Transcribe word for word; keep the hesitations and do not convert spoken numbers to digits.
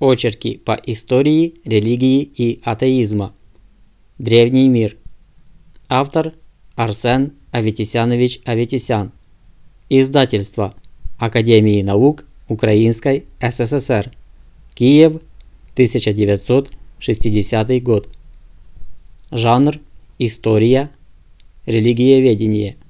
Очерки по истории, религии и атеизма. Древний мир. Автор Арсен Аветисянович Аветисян. Издательство Академии наук Украинской ССР. Киев, тысяча девятьсот шестидесятый год. Жанр: история, религиоведение.